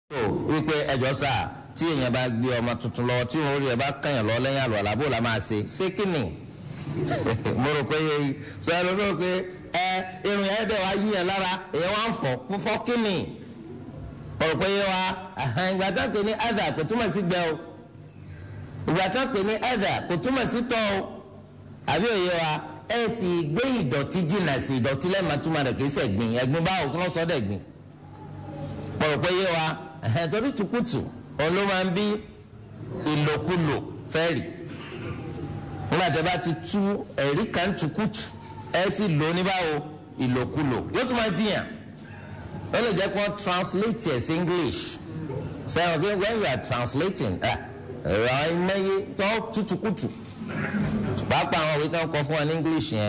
tó wípé ẹjọ́ sáà tí èèyàn bá gbé ọmọ tuntun lọ tí orí ẹ̀ bá kàyàn lọ lẹ́yìn àlọ́ àlábò la máa ṣe kíni mo rò pé sọ ẹ lórí pé irun yẹn dẹ̀ wá yíyan lára èèyàn wá ń fọ́ kíni mo rò pé wa ìgbà tó ń pè ní ẹ̀dà kò túmọ̀ sí gbẹ o ìgbà tó ń pè ní ẹ̀dà kò túmọ̀ sí tọ́ o àbí òye wa ẹ sì gbé ìdọ̀tí jìnnà sí ìdọ̀tí lẹ́ẹ̀ma túmọ̀ rẹ̀ kì í ṣẹ̀gbìn ẹ̀gbin báwo kí wọ́n sọ dẹ̀gbìn mo rò pé wa torí tukutu òun ló máa ń bí ìlòkulò fẹ́ẹ̀rì nígbà tí a bá ti tú ẹ̀rí kan tukutu ẹ sì lò ní báwo ìlòkulò yóò tún máa jiyàn ó lè jẹ́ kí wọ́n translate ẹ̀ sí English sẹ́wọ̀n kí when you are translating ẹ̀rọ ẹ̀mẹ́yẹ tó tutukutu pàápàá àwọn òwe tó ń kọ fún wa ní English yẹn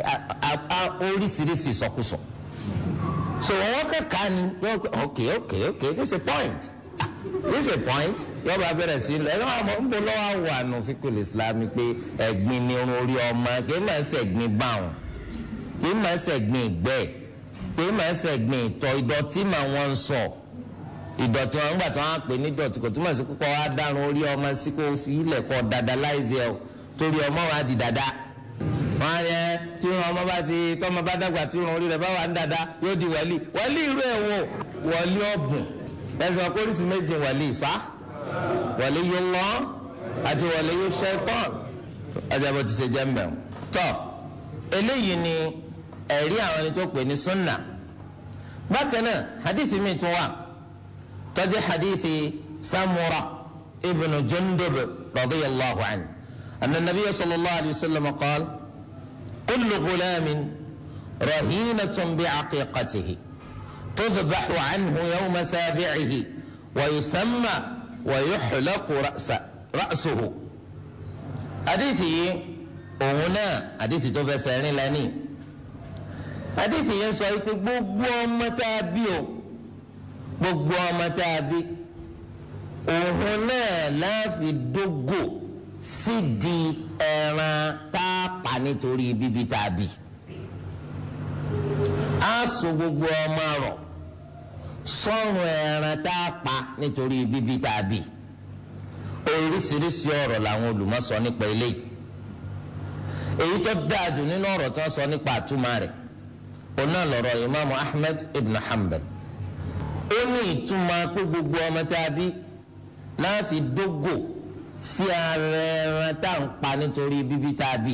oríṣiríṣi ìsọkúsọ so wọ́n kẹ́kọ̀ọ́ ni okay this is a point. This is a point yóò bá bẹ̀rẹ̀ sí ilẹ̀ ẹ̀rọ àmọ́ ń bọ̀ lọ́wọ́ àwọn àna fíkùl Islam pé ẹ̀gbin ni irun orí ọmọ kì í máa ń ṣẹ̀gbin báwọn kì í máa ń ṣẹ̀gbin ìgbẹ́ kì í máa ń ṣẹ̀gbin ìtọ̀ ìdọ̀tí mà wọ́n ń sọ ìdọ̀tí wọn gbà tí wọ́n á pè ní ìdọ̀tí kò túmọ̀ sí kókó wá dárun orí ọmọ sí kó fi ilẹ̀ kọ́ dada láìsí ẹ̀ torí ọmọ wa di dada wọ́n yẹ tí ọmọ bá ti tọ́mọ bá dàgbà tí irun orí rẹ̀ bá wà ń dada yóò di wàlí irú ẹ̀ wò wàlí ọ̀bùn ẹsẹ̀ ọkọ̀rìsì méjì wàlí sá wàlí yóò lọ àti wàlí yóò ṣẹ́tọ́n ajabọ̀ ti ṣe jẹ́ mbẹ́ tọ́ eléyìí ni ẹ̀rí àwọn ẹni tó pè ní sunna bákan náà hadithi mi tún wà tó jẹ́ hadithi Samura ibn Jundub radiyallahu anhu anna nabiyya sallallahu alayhi wa sallam qaal kullu ghulamin rahinatun bi'aqiqatihi تذبح عنه يوم سابعه ويسمى ويحلق رأسه حديثي هنا حديث تفسرني لاني حديث يسوع gbogbo ọmọ tá a bí o gbogbo ọmọ tá a bí òun náà láfi dógò sídìí ẹran tá a pa nítorí bíbí tá a bí a so gbogbo ọmọ rọ̀ sọ́run ẹran tá a pa nítorí bíbí tá a bí oríṣiríṣi ọ̀rọ̀ làwọn olùmọ̀ sọ nípa eléyìí èyí tó dáa jù nínú ọ̀rọ̀ tó ń sọ nípa àtúmọ̀ rẹ̀ òun náà lọ̀rọ̀ Imam Ahmed ibn Hanbal ó ní ìtumọ̀ pé gbogbo ọmọ tá a bí láfi dógò sí ara ẹran tá a ń pa nítorí bíbí tá a bí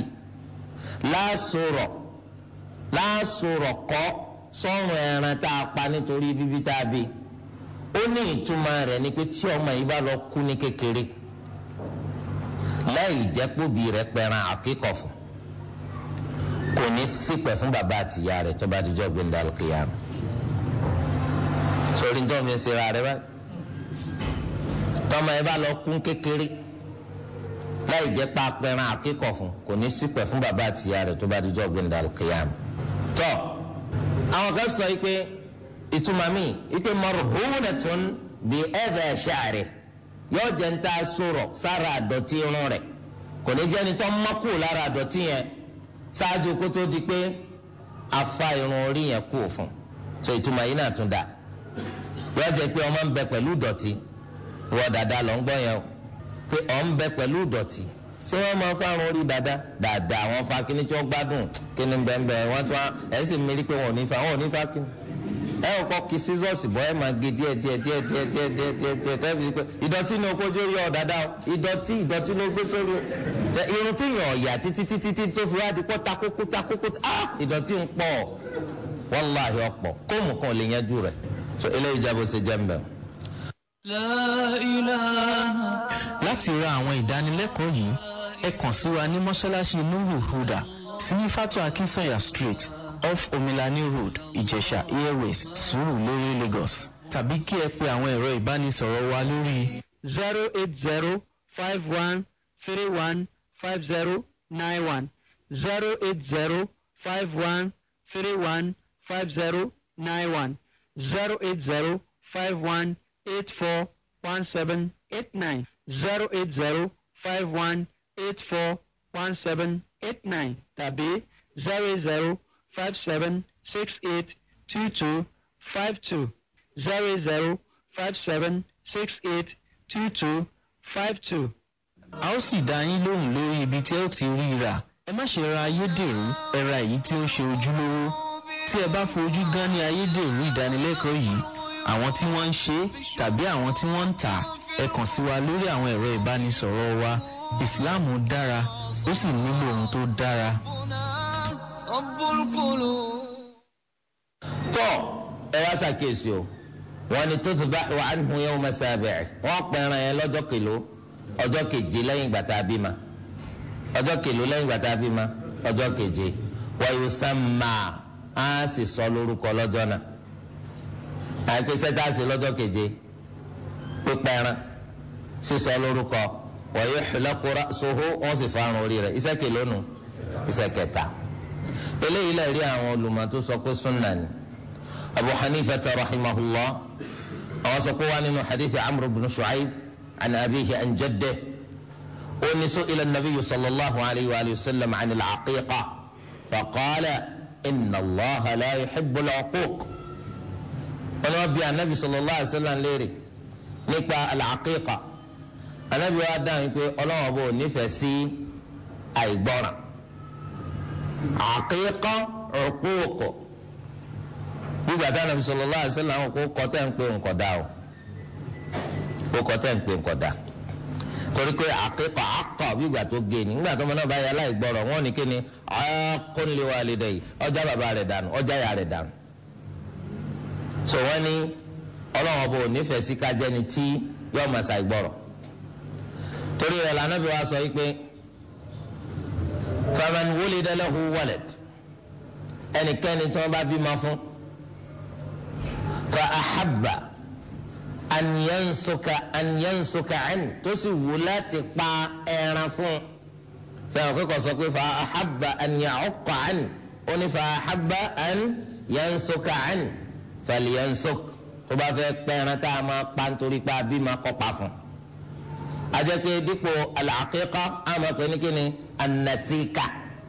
láàsọ̀rọ̀ kọ́ sọ́run ẹran tá a pa nítorí bíbí tá a bí ó ní ìtumọ̀ rẹ̀ ni pé tí ọmọ yìí bá lọ kú ní kékeré láì jẹ́ póbi rẹ̀ pẹran àkíkọ̀ fún kò ní ṣìpẹ̀ fún bàbá àtìyá rẹ̀ tó bá dijọ́ gbẹ̀ndà al-qiyam sórí ní tó ń fi ṣe ra rẹ̀ báyìí tọ́mọ yìí bá lọ kú kékeré láì jẹ́ pa pẹran àkíkọ̀ fún kò ní ṣìpẹ̀ fún bàbá àtìyá rẹ̀ tó bá dijọ́ gbẹ̀ndà al-qiyam tọ́ àwọn kan sọ yìí pé ìtumọ̀ mi yìí pé marhunatun bi adha sha'ri yóò jẹ́ ń ta sọ̀rọ̀ sára àdọ̀tí irun rẹ̀ kò ní jẹ́ ni tó mọ́kù lára àdọ̀tí yẹn ṣáájú kó tó di pé afa irun orí yẹn kú òfun so ìtumọ̀ yìí náà tún dà yóò jẹ́ pé ọmọ ń bẹ pẹ̀lú ìdọ̀tí wọ́n dáadáa lọ ń gbọ́ yẹn o pé ọ̀ ń bẹ pẹ̀lú ìdọ̀tí tí wọ́n máa fárun orí dáadáa wọ́n fa kíní tí wọ́n gbádùn kíní bẹ́ẹ̀ wọ́n tún ẹ̀ sì mérí pé wọn ò ní fa kíní ẹ ò kọ́ kí sísọ́ọ̀sì bọ́ ẹ máa gé díẹ̀ tẹ́bi pé ìdọ̀tí ni okòjó yọ dáadáa ìdọ̀tí ló gbé sórí irun tí yàn ọ̀yà títí tó fi wá di pọ́ takókó ìdọ̀tí ń pọ̀ wàláhì ọ̀pọ̀ kóòmù kan lè yanjú rẹ̀ so eléyìí jábọ̀ ṣe jẹ́ mbẹ́. láti ra àwọn ìdánilẹ́kọ̀ọ́ yìí ẹ kàn sí wa ní mọ́ṣáláṣí Nurul Huda sí Fatu Akinsanya Street off Omilani Road, Ìjẹ̀ṣà Airways, Surulere, Lagos. Tàbí kí ẹ pe àwọn ẹ̀rọ ìbánisọ̀rọ̀ wa lórí 08051315091 08051315091 08051841789 08051841789 tàbí 0057682252 00 08056822252. a ó sì dá yín lóhùn lórí ibi tí ẹ ó ti rí i rà. ẹ má ṣe ra ayédèrú, ẹ ra èyí tí ó ń ṣe ojúlówó. tí ẹ bá fojú gan ní ayédèrú ìdánilẹ́kọ̀ọ́ yìí, àwọn tí wọ́n ń ṣe tàbí àwọn tí wọ́n ń tà, ẹ kàn sí wa lórí àwọn ẹ̀rọ ìbánisọ̀rọ̀ wa. ìsìláàmù dára, ó sì nílò ohun tó dára. tọ́ ẹ wá ṣàkíyèsí o wọ́n ní tudhbahu anhu yawma sabi'i, wọ́n pẹ̀ràn yẹn lọ́jọ́ kèló, ọjọ́ keje lẹ́yìn ìgbà tá a bímọ. ọjọ́ kèló lẹ́yìn ìgbà tá a bímọ? ọjọ́ keje. wa yusamma, á sì sọ lórúkọ lọ́jọ́ náà. àìpé sẹ́tàsì lọ́jọ́ keje, pípẹ̀ràn, sísọ lórúkọ, wa yuhlaqu ra'suhu, wọ́n sì fárun orí rẹ̀. iṣẹ́ kèló nù? iṣẹ́ kẹta. eléyìí lè rí àwọn olùmọ̀ tó sọ pé súnà ni. Abu Hanifa rahimahullah àwọn sọ pé wà nínú hadith Amr ibn Shu'ayb an abihi an jaddihi ó ní su'ila an-nabiy sallallahu alayhi wa sallam an al-aqiqa faqala inna Allaha la yuhibbu al-uquq. wọ́n ní wọ́n bi anabi sallallahu alayhi wa sallam léèrè nípa al-aqiqa. anabi wa dáhùn pé Ọlọ́hun bò nífẹ̀ẹ́ sí àìgbọràn. aqiqa uquq gbígbà tí Ànábì sallallahu alaihi wasallam kó kọtẹ́ ń pè nkọ̀dá o, kó kọtẹ́ ń pè nkọ̀dá torí pé àkíkọ̀ àkọ̀ gbígbà tó gé ni nígbà tó mọ náà bá yẹ aláìgbọrọ̀ wọn ní kíni aaqun li walidayhi, ọjà bàbá rẹ̀ dànù, ọjà ìyá rẹ̀ dànù. so wọ́n ní Ọlọ́run bò nífẹ̀ẹ́ sí kájẹ́ni tí yóò máa ṣàìgbọrọ̀. torí rẹ̀ l'Ànábì wa sọ pé faman wulida lahu walad, ẹnikẹ́ni tí wọ́n bá bímọ fún فأحب أن ينسك عنه تسولات قا إرفون فأحب أن يعق عنه فأحب أن ينسك عنه فلينسك تبا في قينتا ما قانتوري قا بما قطافون أجاك ديكو العقيقة أما كنكني النسيكة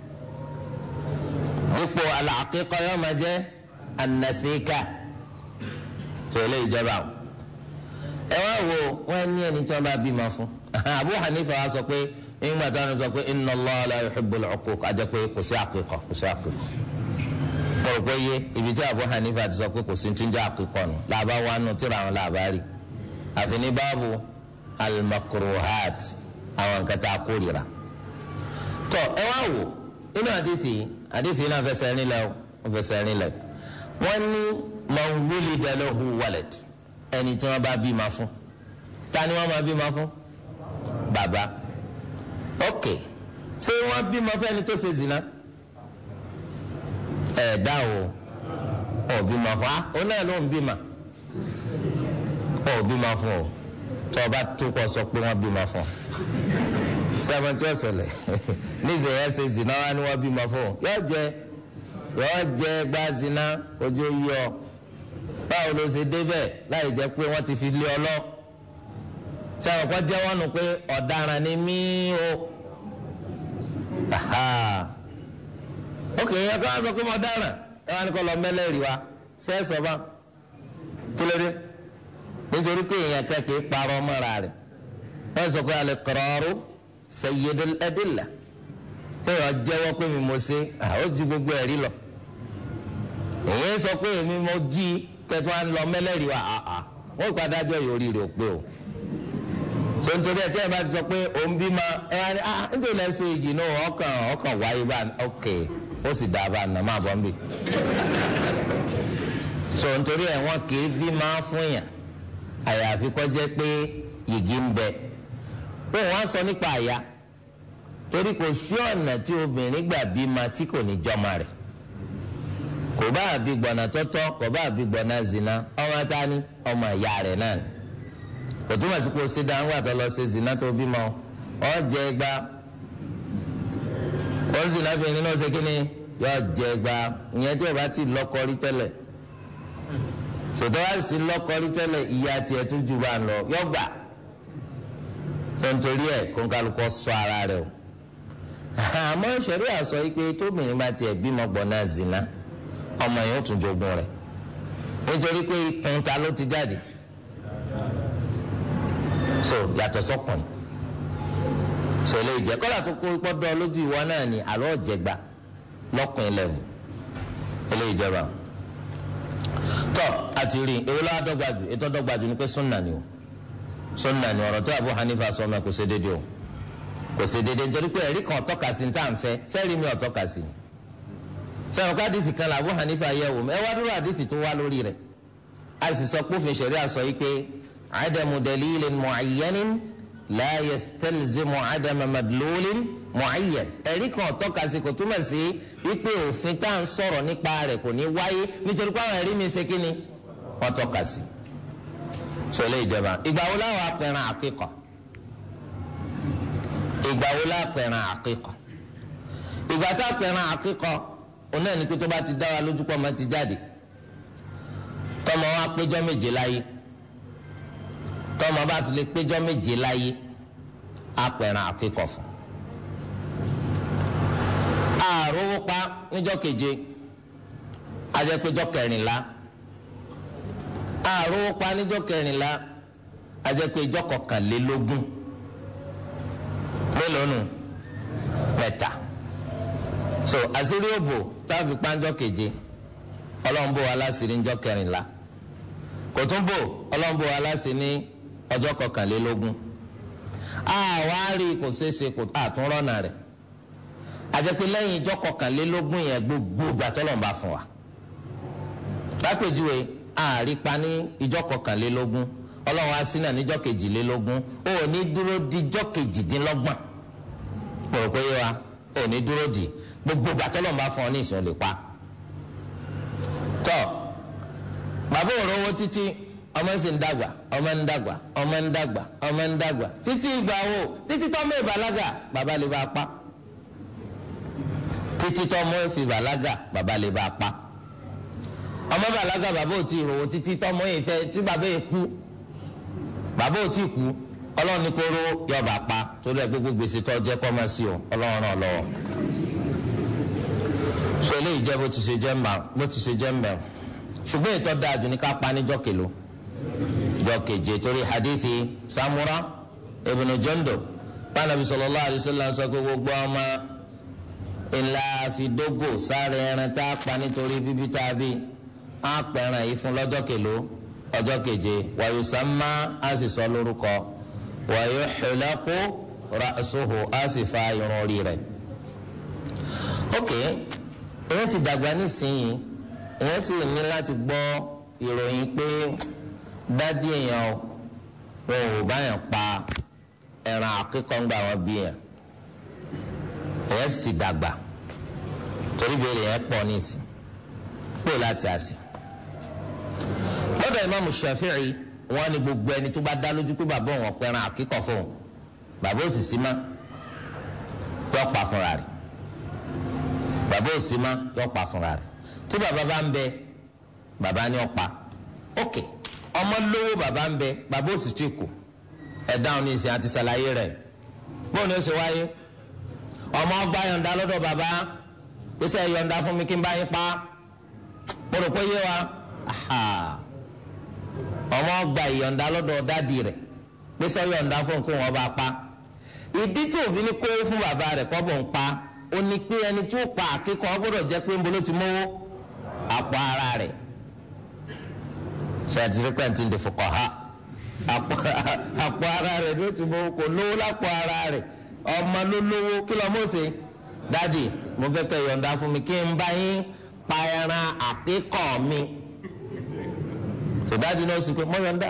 ديكو العقيقة يوم جاء النسيكة tẹ̀lé ìjọba o. ẹ wá wo wọn ní ẹni tí wọn bá bímọ fún. Abu Hanifa wa sọ pé nígbà tí wọn sọ pé inna Allah la yuhibbul uquq, àjẹ pé kò sí àkíkọ, kò sí àkíkọ. mo rò pé yé ibi tí Abu Hanifa ti sọ pé kò sí tún jẹ́ àkíkọ nù làbá wa nù tíra àwọn làbá rí. àfi ní báàbù al-makruhat, àwọn nǹkan tá a kórìíra. tọ ẹ wá wo nínú àdìsí náà fẹsẹ̀ nílẹ̀ o fẹsẹ̀ nílẹ̀ wọ́n ní man wulida lahu walad, ẹni tí wọ́n bá bímọ fún. ta ni wọ́n máa bímọ fún? bàbá. ok ṣé wọ́n bímọ fún ẹni tó ṣe zina? dá o ọ̀ bímọ fún a ó náà ló ń bímọ ọ̀ bímọ fún o tó o bá tó kọ sọ pé wọ́n bímọ fún sẹ́wọ̀n tí ó ṣẹlẹ̀ níṣẹ́ yẹn ṣe zina wá ni wọ́n bímọ fún yóò jẹ gbá zina ojú yọ. báwo ló ṣe débẹ̀ láì jẹ́ pé wọ́n ti fi lé ọ lọ? ṣé àwọn kan jẹ́ wọ́n nù pé ọ̀daràn ni mí o? ok ìyẹn kí wọ́n sọ pé mo dáràn ẹ wá ní kó lọ mẹ́lẹ́rìí wa ṣé ẹ sọ bá kí ló dé? nítorí pé ìyẹn kẹ́kẹ́ parọ́ mọ́ra rẹ̀ wọ́n sọ pé al-iqraru sayyidul adilla, kéèyàn jẹ́wọ́ pé mi mo ṣe ó ju gbogbo ẹ̀rí lọ. èyí sọ pé èmi mo jí kẹtù wa ń lọ mẹ́lẹ́rìí wa wọ́n kó adájọ́ yìí orí rẹ̀ ò pé o. so nítorí ẹ̀ tí ẹ bá ti sọ pé òun bí ma ẹ wá ní nítorí lẹ́sọ̀ igi náà ọkàn wáyé bá ok ó sì dá a bá nà má bọ́ ń bì. so nítorí ẹ̀ wọ́n kì í bí ma fún yàn àyàfi kó jẹ́ pé yìgì ń bẹ. pé wọ́n á sọ nípa àyà torí kò sí ọ̀nà tí obìnrin gbà bí ma tí kò ní jọmọ rẹ̀. kò bá àbí gbọ̀nà tọ́tọ́ kò bá àbí gbọ̀nà zina ọmọ tani ọmọ ìyá rẹ̀ náà ni. kò túmọ̀ sí pé o ṣe dáhùn àtọ́ lọ ṣe zina tó bímọ ọ jẹ ẹgbà ó ń zina fi nínú ṣe kíni yọ jẹ ẹgbà ìyẹn tí o bá ti lọ́kọ rí tẹ́lẹ̀ sòtọ́ wá sí lọ́kọ rí tẹ́lẹ̀ ìyá tiẹ̀ tún jù bá ń lọ yọ gbà tó ń torí ẹ̀ kó ń kálukọ́ sọ ara rẹ̀ o. àmọ́ ìṣẹ̀rí àsọ yìí pé tóbìnrin bá tiẹ̀ bímọ gbọ̀nà zina ọmọ yẹn ó tún jogún rẹ̀ nítorí pé ikùn ta ló ti jáde so yàtọ̀ sọ́kùnrin so ilé ìjẹ́ kọ́lá tó kó pọ́dọ̀ lójú ìwọ náà ni àlọ́ ọ̀jẹ̀gba lọ́kùnrin level ilé ìjọba tọ́ àti rí èwo lọ́wọ́ dọ́gbàjù ètò dọ́gbàjù ni pé sunna ni o sunna ni ọ̀rọ̀ tí Abu Hanifa sọ ọmọ kò ṣe déédéé o kò ṣe déédéé nítorí pé ẹ̀rí kan tọ́ka sí ní tá à ń fẹ́ sẹ́ẹ̀rí mi ò tọ́ka sí ni sẹ́wọ̀n ká àdìsí kan là Abu Hanifa yẹ̀ wò ẹ wá dúró àdìsí tó wá lórí rẹ̀ a sì sọ pé òfin ṣẹ̀ríà sọ yìí pé adamu dalilin mu'ayyanin la yastalzimu adama madlulin mu'ayyan ẹ̀rí kan tọ́ka sí kò túmọ̀ sí wípé òfin tá à ń sọ̀rọ̀ nípa rẹ̀ kò ní wáyé nítorí pé àwọn ẹ̀rí mi ṣe kí ni wọ́n tọ́ka sí sọlẹ̀ ìjọba ìgbà wo láwọn apẹ̀ràn àkíkà ìgbà wo lápẹ̀ràn àkíkà ìgbà tá apẹ̀ràn àkíkà òun náà ní pé tó bá ti dá wa lójú pọ̀ máa ti jáde tọmọ wa péjọ méje láyé tọmọ bá fi lè péjọ méje láyé apẹ̀ràn àkíkà fún àròwó pa níjọ́ keje ajẹ́péjọ́ kẹrìnlá àròwó pa níjọ́ kẹrìnlá ajẹ́péjọ́ kọkànlélógún mélòó nù mẹ́ta so àṣírí òbò táàfì pàǹjọ́ keje ọlọ́mbó aláṣírí níjọ́ kẹrìnlá kò tún bò ọlọ́mbó aláṣírí ní ọjọ́ kọkànlélógún àwárí kò ṣeéṣe kò àtúnrọ́nà rẹ̀ àjẹpẹ́ lẹ́yìn ìjọ́ kọkànlélógún yẹn gbogbo ìgbà tọ́lọ́mbà fún wa lápèjúwe àrípa ní ìjọ́ kọkànlélógún ọlọ́run asínà níjọ́ kejìlélógún ó ní dúró di ìjọ́ kejìdínlọ́gbọ̀n mo rò pé yé wa ó ní dúró di gbogbo ìgbà tọ́lọ́mbà fún ọ ní ìsìn lè pa tọ́ bàbá òróró títí ọmọ sì ń dàgbà ọmọ ń dàgbà ọmọ ń dàgbà ọmọ ń dàgbà títí ìgbà wo títí tọ́mọ ìbàlágà bàbá lè bá a pa títí tọ́mọ fi bàlágà bàbá lè bá a pa ọmọ bàlágà bàbá ò tí ì rówó títí tọ́mọ yìí fẹ́ tí bàbá yìí kú bàbá ò tí ì kú ọlọ́run ní kó rówó yọba pa torí ẹ gbogbo gbèsè tó jẹ́ kọ́ máa sí o ọlọ́run ràn lọ́wọ́ so eléyìí jẹ́ bó ti ṣe jẹ́ mbẹ́ ṣùgbọ́n ìtọ́ dáa jù ní ká pa níjọ́ kèlò ìjọ́ keje torí hadithi Samura ibn Jundub Ànábì sallallahu alaihi wasallam sọ pé gbogbo ọmọ ńlá àfidógò sáré ẹran tá a pa nítorí bíbí tá a bí á pẹ̀ràn yìí fún lọ́jọ́ kèlò ọjọ́ keje wa yusamma á sì sọ lórúkọ wa yuhlaqu ra'suhu á sì fa irun orí rẹ̀. ok èyàn ti dàgbà nísìnyí èyàn sì ní láti gbọ́ ìròyìn pé dádì èèyàn wọn ò báyàn pa ẹran àkíkọ́ ńgbà wọn bí yẹn èyàn sì ti dàgbà torí bèrè yẹn pọ̀ nísìn pé láti àsì. lọ́dọ̀ Imam Shafi'i wọ́n ní gbogbo ẹni tó bá dá lójú pé bàbá òun ọ̀pẹ̀ràn àkíkọ́ fóun bàbá òsì sí má yọ pa fúnra rẹ̀ bàbá òsì má yọ pa fúnra rẹ̀ tí bàbá bá ń bẹ bàbá ní ọ̀pá ok ọmọ lówó bàbá ń bẹ bàbá òsì tí kù ẹ̀dáhùn ní ìsìn àti ṣàlàyé rẹ̀ bóun ni ó ṣe wáyé ọmọ ọgbà yọ̀ǹda lọ́dọ̀ bàbá pèsè yọ̀ǹda fún mi kí n bá yín pa mo rò pé yé wa ọmọ ọgbà ìyọ̀ǹda lọ́dọ̀ dádì rẹ̀ pèsè yọ̀ǹda fún kó wọn bá pa ìdí tí òfin ní kó fún bàbá rẹ̀ kọ́ bọ̀ ń pa ó ní pé ẹni tí ó pa àkíkọ́ ọ gbọ́dọ̀ jẹ́ pé ń bolo ti mówó àpò ara rẹ̀ ṣe àti frequent in the fuqaha àpò ara rẹ̀ ló ti mówó kò lówó lápò ara rẹ̀ ọmọ ló lówó kí ló mọ̀ ṣe dádì mo fẹ́ kẹ́ yọ̀ǹda fún mi kí n bá yín pa ẹran àkíkọ́ mi tó dádì náà sì pé mo yọ̀ǹda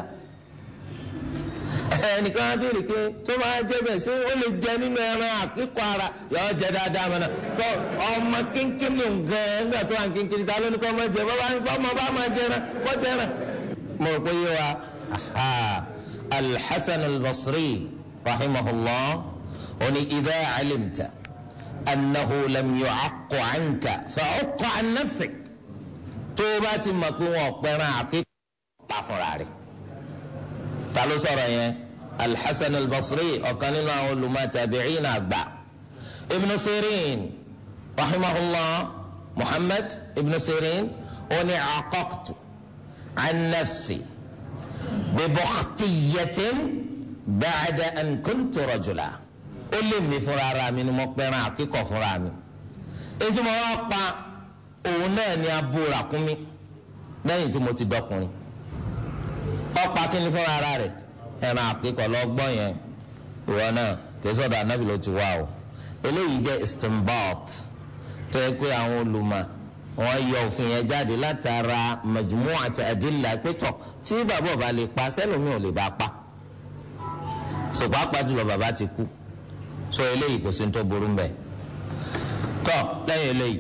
ẹnìkan á béèrè pé tó máa jẹ bẹ́ẹ̀ ṣé ó lè jẹ nínú ẹran àkíkọ́ ara yọọ jẹ dáadáa mọ náà tó ọmọ kínkínní nǹkan ẹgbẹ tó wà kínkínní ta ló ní kọ́ máa jẹ ọmọ bá máa jẹ ẹran kọ́ jẹ ẹran. mo rò pé yé wa Al-Hasan al-Basri rahimahullah oni idha alimta annahu lam yu'aqqu anka fa'uqqa an nafsik tó bá ti mọ̀ pé wọn pẹ̀ràn àkíkọ́ pa fúnra rẹ̀ ta ló sọ̀rọ̀ yẹn Al-Hasan al-Basri ọ̀kan nínú àwọn olùmọ̀ tabi'in àgbà Ibn Sirin rahimahullah Muhammad Ibn Sirin ó ní aqaqtu an nafsi bi bukhtiyatin ba'da an kuntu rajula ó lé mi fúnra ara mi ni mo pẹran àkíkọ̀ fúnra mi ètò mo wá pa òun náà ni abo ràkúnmí lẹ́yìn tí mo ti dọkùnrin ọ̀pá kíni fúnra ara rẹ̀ ẹran àkíkọ̀ lọ́gbọ́n yẹn ìwọ náà kì í sọ̀dọ̀ anábì ló ti wá o eléyìí jẹ́ istinbat tó yẹ pé àwọn olùmọ̀ wọ́n yọ òfin yẹn jáde látara majmu'at adilla pétọ̀ tí bàbá ọba lè pa sẹ́lómi ò lè bá pa sọ̀pá pàjùlọ bàbá ti kú sọ eléyìí kò sí ní tó burú mbẹ tọ́ lẹ́yìn eléyìí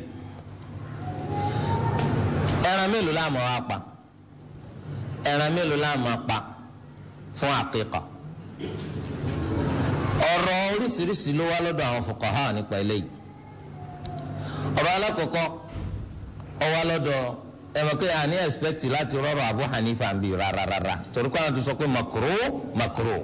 ẹran mélòó la máa wá pa ẹran mélòó la máa pa fún àkíkà ọ̀rọ̀ oríṣiríṣi ló wá lọ́dọ̀ àwọn fuqaha nípa eléyìí ọ̀rọ̀ alákọ̀ọ́kọ́ ó wá lọ́dọ̀ ẹ̀mọ̀kẹ́ àní ẹ̀spẹ̀tì láti rọ́rọ̀ Abu Hanifa ń bì rárára torí kọ́ àwọn tó sọ pé makruh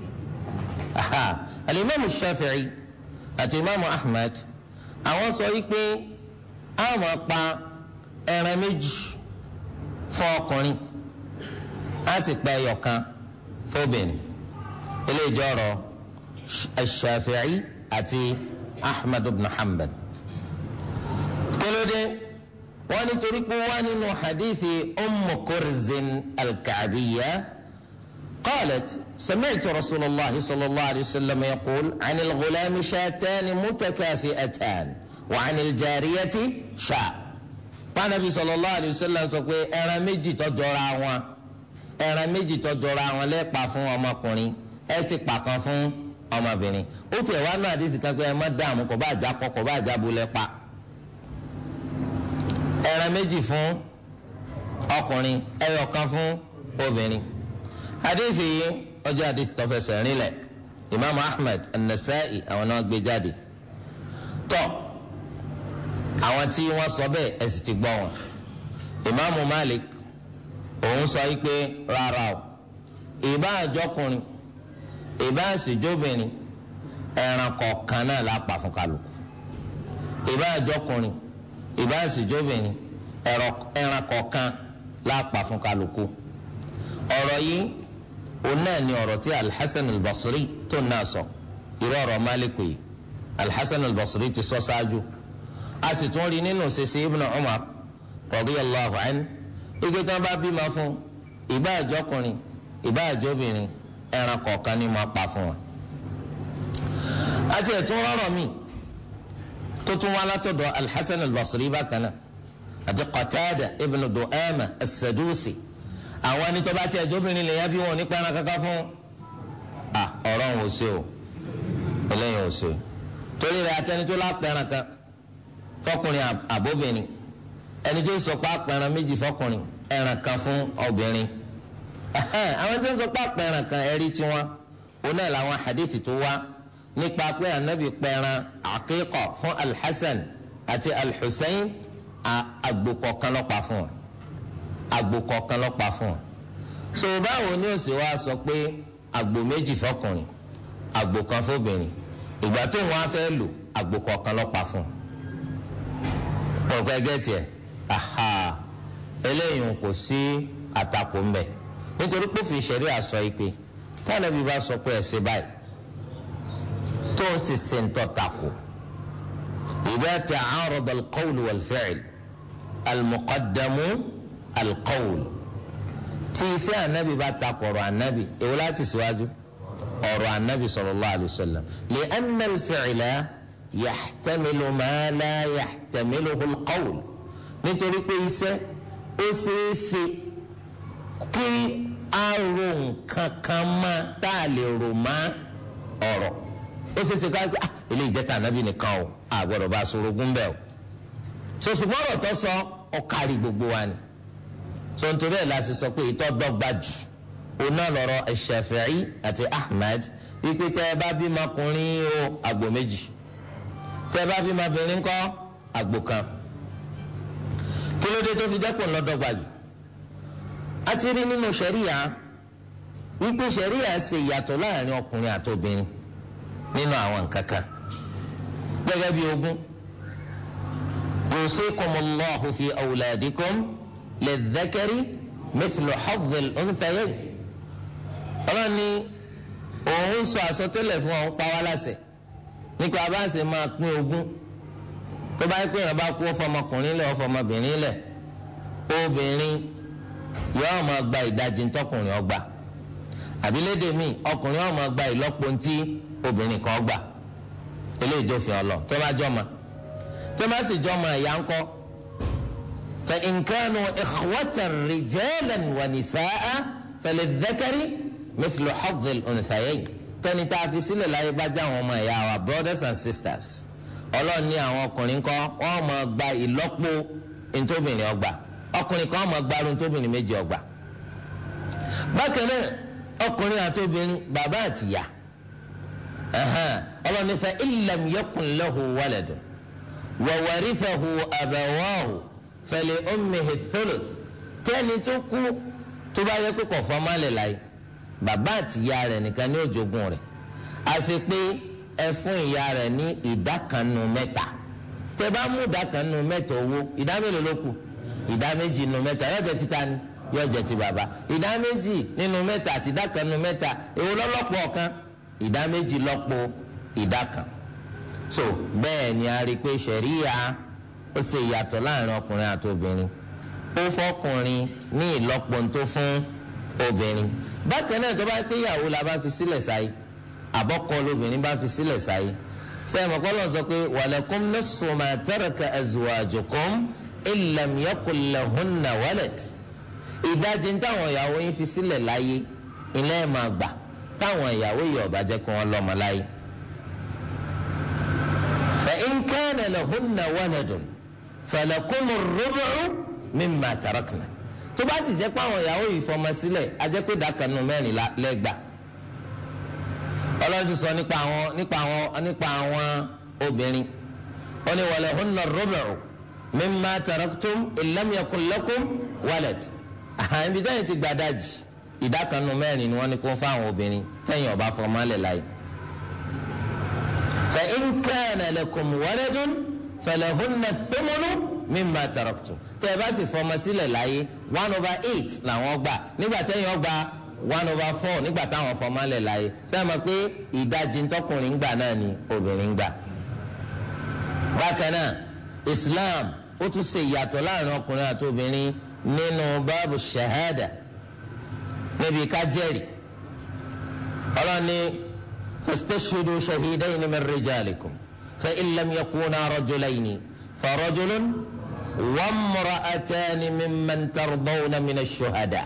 alimami Shafi'i àti imaamu Ahmad àwọn sọ yìí pé a máa pa ẹran méjì fún ọkùnrin a sì pa ẹyọ kan fóbìnrin eléyìí jẹ́ ọ̀rọ̀ Shafi'i àti Ahmad ibn Hanbal kílódé wọ́n nítorí pé wọ́n nínú hadithi Kurzin al-Ka'biyya قالت سمعت رسول الله صلى الله عليه وسلم يقول عن الغلام شاتان متكافئتان وعن الجارية شاء النبي صلى الله عليه وسلم sọ pé ẹran méjì tó jọra wọn lẹ pa fún ọmọkùnrin ẹ sì pa kan fún ọmọbìnrin ó tiẹ̀ wá náà àdìsí kan pé ẹ má dààmú kò bá àjà kọ kò bá àjà bolẹ̀ pa ẹran méjì fún ọkùnrin ẹyọ kan fún obìnrin hadithi yìí ọjọ́ hadithi tó fẹsẹ̀ rinlẹ̀ imaamu Ahmad an-Nasa'i àwọn náà gbé jáde tọ́ àwọn tí wọ́n sọ bẹ́ẹ̀ ẹ sì ti gbọ́ wọn imaamu Malik òun sọ yìí pé rárá o ìbá àjọkùnrin ìbá àṣìjóbìnrin ẹran kọ̀ọ̀kan náà la pa fún kálukú ìbá àjọkùnrin ìbá àṣìjóbìnrin ẹran kọ̀ọ̀kan la pa fún kálukú ọ̀rọ̀ yìí òun náà ni ọ̀rọ̀ tí Al-Hasan al-Basri tó náà sọ irú ọ̀rọ̀ Maliku yìí Al-Hasan al-Basri ti sọ ṣáájú a sì tún rí nínú ṣíṣe Ibn Umar radiyallahu anhu igi tí wọ́n bá bímọ fún ìbá àjọkùnrin ìbá àjọbìnrin ẹran kọ̀ọ̀kan ni máa pa fún wọn. àti ẹ̀tún rọrọ̀ mi tó tún wá látọ̀dọ̀ Al-Hasan al-Basri bákan náà àti Qatada ibn Du'ama as-Sadusi àwọn ẹni tó bá tiẹ̀ jóbìnrin lè yá bí wọn nípa ẹran kankan fún ọ̀rọ̀ wọn ò ṣe o eléyìí ò ṣe torí rẹ̀ àtẹni tó lápẹ̀ràn kan fọkùnrin àbóbìnrin ẹni tó sọ pé àpẹ̀ràn méjì fọkùnrin ẹran kan fún obìnrin àwọn tó ń sọ pé àpẹ̀ràn kan ẹ̀rí tiwọn òun náà làwọn hadith tó wá nípa pé anabi pẹ̀ràn àkíkọ̀ fún Al-Hasan àti Al-Hussein àgbò kọ̀ọ̀kan ló pa fún wọn àgbò kọ̀ọ̀kan ló pa fún wọn so báwo ni ó sì wá sọ pé àgbò méjì fọkùnrin àgbò kan fóbìnrin ìgbà tó wọn á fẹ́ lò àgbò kọ̀ọ̀kan ló pa fún wọn ọ̀pẹ gẹ́tì ẹ̀ eléyìí kò sí àtakò ńbẹ nítorí pé òfin ṣẹ̀rí àsọ ìpè tánàbí bá sọ pé ẹ ṣe báyìí tó ń sì ṣe ń tọ́ takò idha ta'arada al-qawl wal-fi'l al-muqaddamu al-qawl tí iṣẹ́ ànábì bá takò ọ̀rọ̀ ànábì èwo láti síwájú ọ̀rọ̀ ànábì sallallahu alayhi wa sallam li'anna al-fi'la yahtamilu ma la yahtamiluhu al-qawl nítorí pé iṣẹ́ ó ṣeé ṣe kí a ro nǹkan kan mọ́ tá a lè rò mọ́ ọ̀rọ̀ ó ṣeé ṣe ká ilé ìjẹta ànábì nìkan o àgbọ̀dọ̀ bá sorogún bẹ́ẹ̀ o so ṣùgbọ́n ọ̀rọ̀ tó sọ ó kárí gbogbo wa ni so nítorí ẹ̀ la ṣe sọ pé ìtọ́ dọ́gba jù òun náà lọ́rọ̀ Shafi'i àti Ahmad wípé tẹ́ ẹ bá bímọ ọkùnrin o àgbò méjì tẹ́ ẹ bá bímọ obìnrin kọ́ àgbò kan kí ló dé tó fi dẹ́kun lọ́dọ́gba jù a ti rí nínú ṣẹ̀ríà wípé ṣẹ̀ríà ṣe ìyàtọ̀ láàrin ọkùnrin àti obìnrin nínú àwọn nǹkan kan gẹ́gẹ́ bí ogún yusikumullahu fi awladikum lidhakari mithlu hazzil unthayayn ọlọ́run ní Ọlọ́run sọ àsọtẹ́lẹ̀ fún ọ pa wá láṣẹ nípa bá ṣe máa pín ogún tó bá yẹ pé èèyàn bá kú ọfọmọkùnrin lẹ̀ ọfọmọbìnrin lẹ̀ obìnrin yóò máa gba ìdajì ntọ́kùnrin ọgbà àbílédè míì ọkùnrin yóò máa gba ìlọ́po ntí obìnrin kan gbà eléyìí tó fi ọlọ tó bá jọmọ tó bá sì jọmọ ẹ̀yà ńkọ́ fa in kanu ikhwatan rijalan wa nisaa falidhakari mithlu hazzil unthayayn tẹ́ni tá a fi sílẹ̀ láyé bá já àwọn ọmọ ẹ̀yà wa brothers and sisters ọlọ́run ní àwọn ọkùnrin kan wọ́n máa gba ìlọ́po ntóbìnrin ọgbà ọkùnrin kan máa gba ntóbìnrin méjì ọgbà bákan náà ọkùnrin àti obìnrin bàbá àti ìyá ọlọ́run ní fa illam yakun lahu waladun wa warithahu abawahu fali ummihi thuluth tẹ́ni tó kú tó bá yẹ kó kọ̀ fọ́málẹ̀ láyé bàbá àti ìyá rẹ̀ nìkan ní ó jogún rẹ̀ àti pé ẹ fún ìyá rẹ̀ ní ìdá kan nínú mẹ́ta tẹ́ bá mú ìdá kan nínú mẹ́ta owó ìdá mélòó ló kù ìdá méjì nínú mẹ́ta yóò jẹ́ títa ni yóò jẹ́ ti bàbá ìdá méjì nínú mẹ́ta àti ìdá kan nínú mẹ́ta èwo lọ́lọ́pọ̀ ọ̀kan ìdá méjì lọ́pọ̀ ìdá kan so bẹ́ẹ̀ ni a rí i pé ṣẹ̀ríya ó ṣe ìyàtọ̀ láàrin ọkùnrin àti obìnrin ó fọkùnrin ní ìlọ́po tó fún obìnrin bákan náà tó bá pé ìyàwó la bá fi sílẹ̀ sáyé àbọ̀kọ lóbìnrin bá fi sílẹ̀ sáyé sẹ́yìn mọ̀kọ́lọ́ sọ pé walakum nisfu ma taraka azwajukum illam yakul lahunna walad ìdajì táwọn ìyàwó yín fi sílẹ̀ láyé ilé ẹ̀ máa gbà táwọn ìyàwó yìí ọ̀bá jẹ́ kí wọ́n lọ́mọ láyé. fa in kana lahunna waladun falakumu rubu'u mimma tarakna tó bá ti jẹ́ pé àwọn ìyàwó yìí fọmọ sílẹ̀ a jẹ́ pé ìdákanu mẹ́rin lẹ́gbàá ọlọ́run sì sọ nípa àwọn obìnrin ó ní walahunna rubu'u mimma taraktum illam yakun lakum walad ibi tẹ́yìn ti gbàdájì ìdákanu mẹ́rin ni wọ́n ní kó fáwọn obìnrin tẹ́yìn ọba fọmọlẹ̀ láyé. fa in kana lakum waladun falahunna thumunu mimma taraktum tẹ́ ẹ bá sì fọmọ sílẹ̀ láyé 1/8 làwọn gbà nígbà tẹ́yìn ọgbà 1/4 nígbà táwọn fọmọlẹ̀ láyé sẹ́yìn mọ̀ pé ìdajì ntọ́kùnrin gbà náà ni obìnrin gbà. bákan náà Islam ó tún ṣe ìyàtọ̀ láàrin ọkùnrin àti obìnrin nínú báàbù shahada níbi ká jẹ́rìí ọlọ́ni fastashhidu shahidayni min rijalikum fa in lam yakuna rajulayni fa rajulun wa imra'atani mimman tardawna mina shuhada.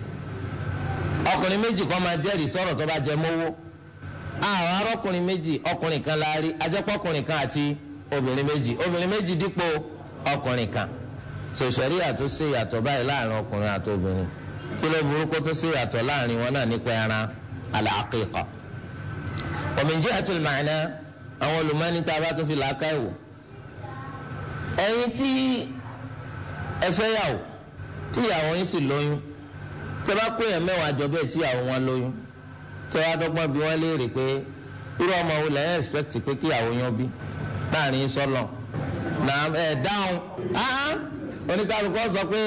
ọkùnrin méjì kan máa jẹ́rìí sọ̀rọ̀ tó bá jẹ mọ́wó àwọn arọ́kùnrin méjì ọkùnrin kan láàrí ajẹ́pọ̀kùnrin kan àti obìnrin méjì dípò ọkùnrin kan sòsòrí àtó ṣe yàtọ̀ báyìí láàrin ọkùnrin àti obìnrin kí ló burúkú tó ṣe yàtọ̀ láàrin wọn náà nípa ẹran al-aqiqa. wa min jihatil ma'na àwọn olùmọ́ni tá a bá tún fi làákà ẹ̀wò ẹ̀yin tí ẹ fẹ́ yàwó tí ìyàwó yín sì lóyún tẹ́ bá kó yẹn mẹ́wàá jọ bẹ́ẹ̀ tí ìyàwó wọn lóyún tẹ́ wá dọ́gbọ́n bí wọ́n léèrè pé irú ọmọ wo lẹ́yìn expect pé kí ìyàwó yín bí láàrin sọ́lọ̀ náà ẹ̀ dáhùn oníkálukú sọ pé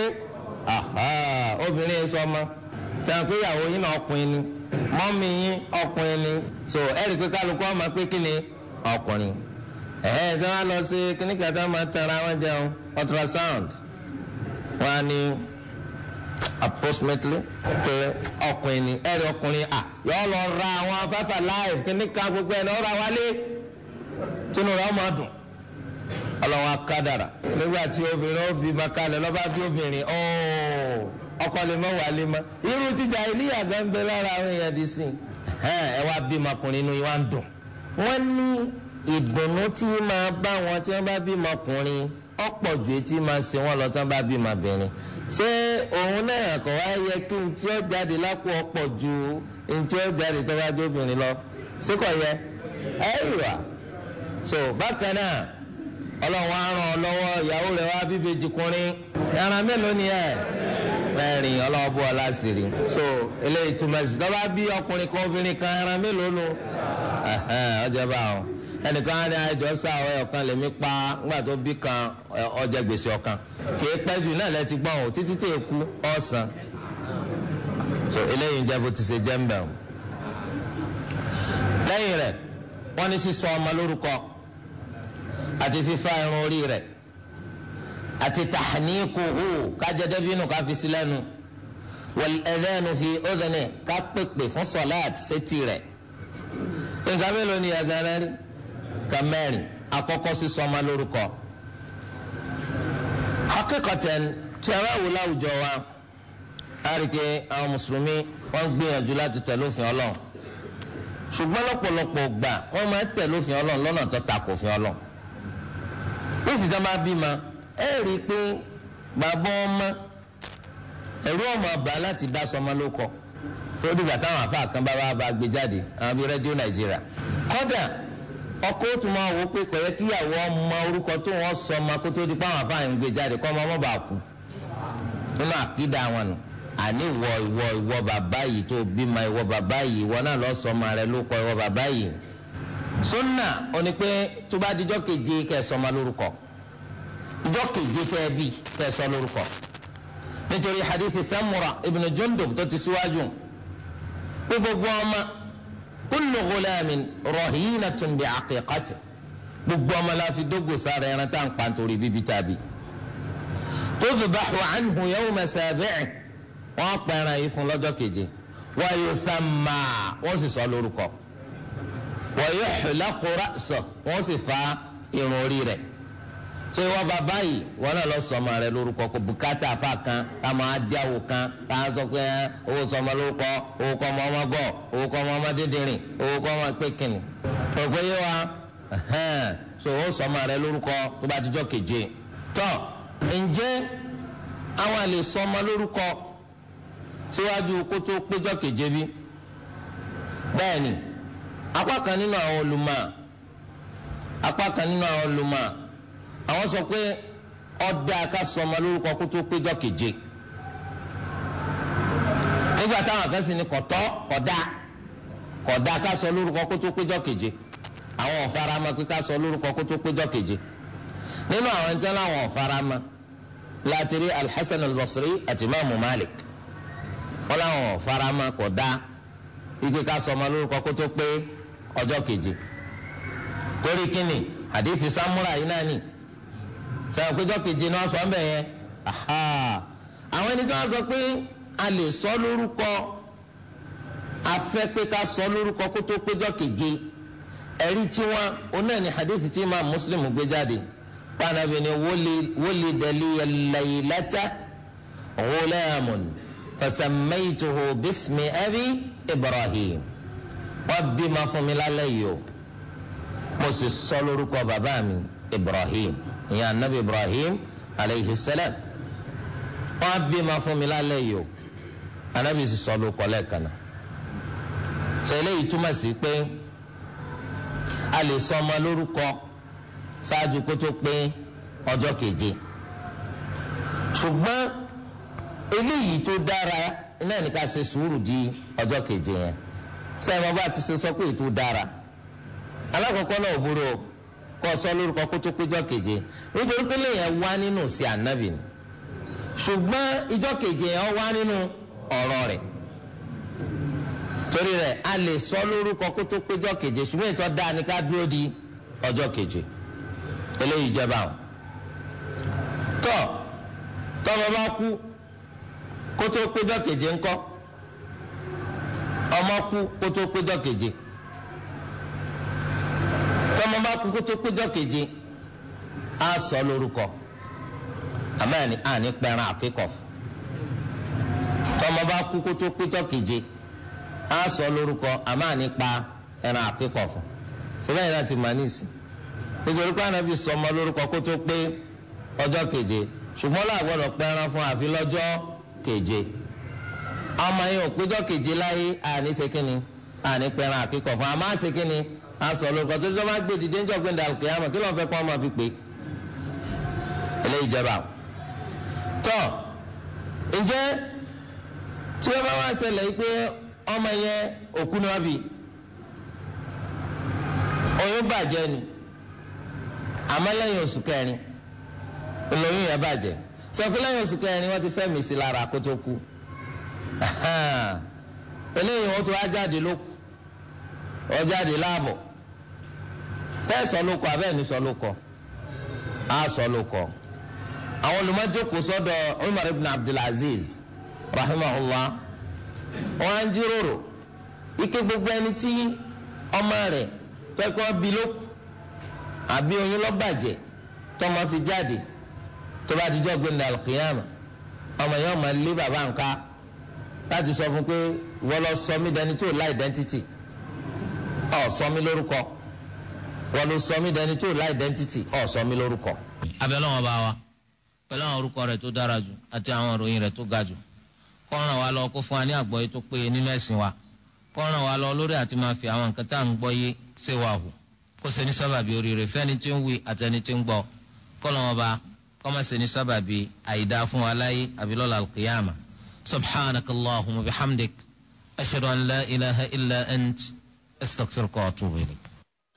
obìnrin yẹn sọ ọmọ tẹ̀wọ́n pé ìyàwó yín náà ọkùnrin ni mọ́mí yín ọkùnrin ni so ẹ̀rí pé kálukú ọmọ pé kí ni ọkùnrin tí wọ́n lọ sí kíníkà tí wọ́n máa tẹ̀ra wọn jẹun ultrasound wọ́n á ní approximately pé ọkùnrin ni ẹ̀rí ọkùnrin yọ lọ ra àwọn afẹ́fẹ́ live kíníkà gbogbo ẹ̀ náà ra wálé tínú rẹ̀ ọmọ dùn ọlọ́wọ́ akádàrà nígbà tí obìnrin ó bí makalẹ̀ lọ́ba bí obìnrin ọkọ lè mọ wà lè mọ irú tíjà iléyà gan bẹ lára àwọn èèyàn di sí ẹ wá bí makùnrin inú yìí wá ń dùn. wọ́n ní ìdùnnú tí máa bá wọn tí wọ́n bá bí makùnrin ọ̀pọ̀ ju etí máa ṣe wọ́n lọ tí wọ́n bá bí mabìnrin. ṣé òun náà kọ̀ wá yẹ kí n tí ó jáde lápò ọ̀pọ̀ ju n tí ó jáde tó bá jó obìnrin lọ sí kò yẹ ẹ̀rọ so bákan náà ọlọ́run á ràn ọ́ lọ́wọ́ ìyàwó rẹ̀ wá bíbejì kùnrin ẹran mélòó ni ẹ̀ mẹ́rin ọlọ́wọ́ bú ọ láṣìírí so eléyìí túmọ̀ sí tọ́ba bí ọkùnrin kan obìnrin kan ẹran mélòó nu ọjọ́ bá wọn ẹnìkan á ní àjọ sáwọ́ ọ̀kan lèmi pa nígbà tó bí kan ọjọ́ gbèsè ọ̀kan kìí pẹ́ jù náà lẹ́ti gbọ́n o títí tí èkú ọ̀sán so eléyìí ń jẹ́ bó ti ṣe jẹ́ ń bẹ̀ o. lẹ́yìn rẹ̀ wọ́n ní sísọ ọmọ lórúkọ àti fífá irun orí rẹ̀ àti tahnikuhu kájẹ dàbínù ká fi sí lẹ́nu wal adhanu fi udhni ká pèpè fún sọláàtì sétí rẹ̀. nǹkan mélòó ni ẹ̀gán rẹ̀ rí? nǹkan mẹ́rin. àkọ́kọ́ sísọ ọmọ lórúkọ. hakikatan tí a bá wò láwùjọ wa a rí pé àwọn mùsùlùmí wọ́n gbìyànjú láti tẹ̀lé òfin Ọlọ́run ṣùgbọ́n lọ́pọ̀lọpọ̀ gbà wọ́n máa ń tẹ̀lé òfin Ọlọ́run lọ́nà tó takò òfin Ọlọ́run. bí ìsìtá máa bímọ ẹ rí i pé bàbá ọmọ ẹ̀rú ọmọ àbá láti dá sọmọ lóko tó dìgbà táwọn àfáà kan bá gbé jáde àwọn bíi rédíò Nàìjíríà. kódà ọkọ tó máa wò pé kò yẹ kíyàwó ọmọ orúkọ tó wọ́n sọ ọmọ kó tó di pé àwọn àfáà ń gbé jáde kọ́ ọmọ bá kú nínú àkídà wọn nù. àní ìwọ bàbá yìí tó bímọ ìwọ bàbá yìí ìwọ náà lọ sọ ọmọ rẹ lóko ìwọ bàbá yìí. sunna ó ní pé tó bá dijọ́ keje kẹ́ ẹ sọmọ lórúkọ ìjọ́ keje kẹ́ ẹ bí kẹ́ ẹ sọ lórúkọ nítorí hadithi Samura ibn Jundub tó ti síwájú pé gbogbo ọmọ kullu ghulamin rahinatun bi aqiqatihi gbogbo ọmọ la fi dógò sára ẹran tá à ń pa nítorí bíbí tàbí tudbahu anhu yawma sabi'i wọ́n pẹ̀ràn yìí fún lọ́jọ́ keje wa yusamma wọ́n sì sọ lórúkọ wa yuhlaqu ra'suhu wọ́n sì fa irun orí rẹ̀ ṣé wọ́n bàbá yìí wọ́n náà lọ sọmọ rẹ̀ lórúkọ kò bùkátà afa kan táwọn adíyàwó kan táwọn sọ pé owó sọmọ lórúkọ owó kọ́ ọmọ ọmọ gọ̀ owó kọ́ ọmọ ọmọ dídìrín owó kọ́ ọmọ pékinì òpè yé wa so owó sọmọ rẹ̀ lórúkọ tó bá dijọ́ keje tọ́ ǹjẹ́ àwọn àlè sọmọ lórúkọ síwájú kó tó péjọ́ keje bí? bẹ́ẹ̀ ni apá kan nínú àwọn olùmọ̀ àwọn sọ pé ọ̀dà ká sọmọ lórúkọ kó tó péjọ́ keje nígbà táwọn kan sì ní kódà ká sọ lórúkọ kó tó péjọ́ keje àwọn ò faramọ́ pé ká sọ lórúkọ kó tó péjọ́ keje nínú àwọn ẹni tí wọn ò faramọ́ láti rí Al-Hasan Al-Basri àti Imaamu Malik wọn làwọn ò faramọ́ kódà wípé ká sọmọ lórúkọ kó tó pé ọjọ́ keje torí kíni hadithi Samura yìí náà ni sọ pé ọjọ́ keje ni wọ́n sọ ń bẹ̀ yẹn àwọn ẹni tí wọ́n sọ pé a lè sọ lórúkọ afẹ́ pé ká sọ lórúkọ kó tó péjọ́ keje ẹ̀rí tí wọ́n onáà ní hadithi tí Imam Muslim gbé jáde pàànàbí ni wulida liya laylata ghulamun fasammaytuhu bismi abi Ibrahim wọ́n bímọ fún mi lálẹ́ yìí o mo sì sọ lórúkọ bàbá mi Ibrahim ìyá anabi Ibrahim aleyhi salam wọ́n bímọ fún mi lálẹ́ yìí o anabi sì sọ lórúkọ lẹ́ẹ̀kan náà ṣe eléyìí túmọ̀ sí pé a lè sọ ọmọ lórúkọ ṣáájú kó tó pé ọjọ́ keje ṣùgbọ́n eléyìí tó dára iná ní ká ṣe sùúrù di ọjọ́ keje yẹn sẹ́yìn ọba ti ṣe sọ pé ètò dára alákọ̀ọ́kọ́ náà òbúrò kọ́ sọ lórúkọ kó tó péjọ́ keje nítorí pé lèyìn wá nínú sí ànábì ni ṣùgbọ́n ìjọ́ keje yẹn wá nínú ọ̀rọ̀ rẹ̀ torí rẹ̀ a lè sọ lórúkọ kó tó péjọ́ keje ṣùgbọ́n ìtọ́ dáa ní ká dúró di ọjọ́ keje eléyìí jẹba o tọ́mọ bá kú kó tó péjọ́ keje ńkọ́ ọmọ kú kó tó péjọ́ keje tọ́mọ bá kú kó tó péjọ́ keje á sọ lórúkọ àmọ́ àní pẹran àkíkọ̀ fún tọ́mọ bá kú kó tó péjọ́ keje á sọ lórúkọ àmọ́ àní pa ẹran àkíkọ̀ fún síbẹ̀ yìí láti máa ní ìsìn nítorí pé ànábì sọ ọmọ lórúkọ kó tó pé ọjọ́ keje ṣùgbọ́n làgbọ́dọ̀ pẹran fún àfi lọ́jọ́ keje ọmọ yìí ò péjọ́ keje láyé àní sekínì àní pẹran àkíkọ̀ fún àmọ́ sekínì àsọ lórúkọ tó tó bá gbé dìde ń jọ gbé ndàlùkè àmọ́ kí ló ń fẹ́ kó ọmọ fi pé eléyìí jẹba tọ́ ǹjẹ́ tí wọ́n bá wá ṣẹlẹ̀ yìí pé ọmọ yẹn òkú ni wọ́n bí oyún bàjẹ́ ni àmọ́ lẹ́yìn oṣù kẹrin olóyún yẹn bàjẹ́ sọ pé lẹ́yìn oṣù kẹrin wọ́n ti fẹ́ mi sí lára kó tó kú eléyìí wọ́n tó wá jáde ló kù ọjáde láàbọ̀ sẹ́ẹ̀ sọ ló kọ abẹ́ẹ̀ ní sọ ló kọ á sọ ló kọ. àwọn olùmọ̀jókòó sọ́dọ̀ Umar ibn Abdulaziz rahimahullah wọ́n á ń jíròrò ike gbogbo ẹni tí ọmọ rẹ̀ tẹ́kọ̀ bí lókù àbí oyún ló bàjẹ́ tọ́mọ fi jáde tó bá dijọ́ gbẹ̀ndà al-qiyama ọmọ yẹn máa lé bàbá nǹka láti sọ fún pé wọ́n lọ sọ mí dẹni tí ò lá identity ọ̀ sọ mí lórúkọ wọ́n lọ sọ mí dẹni tí ò lá identity ọ̀ sọ mí lórúkọ. abẹ́lẹ́ wọn bá wa pẹ̀lú àwọn orúkọ rẹ̀ tó dára jù àti àwọn ìròyìn rẹ̀ tó ga jù kó ràn wá lọ kó fún wa ní àgbọ́yé tó péye nínú ẹ̀sìn wa kó ràn wá lọ lórí àti máa fi àwọn nǹkan tá à ń gbọ́ yé ṣe wà hù kó ṣe ní sábàbí oríire fẹ́ni tí ń wí àtẹni tí ń gbọ́ kó lọ́wọ́ bá kó má ṣe ní sábàbí àìdá fún wa láyé àbí lọ́la al-qiyama. subhanakallahumma bihamdik ashhadu an la ilaha illa ant astaghfiruka wa atubu ilayk.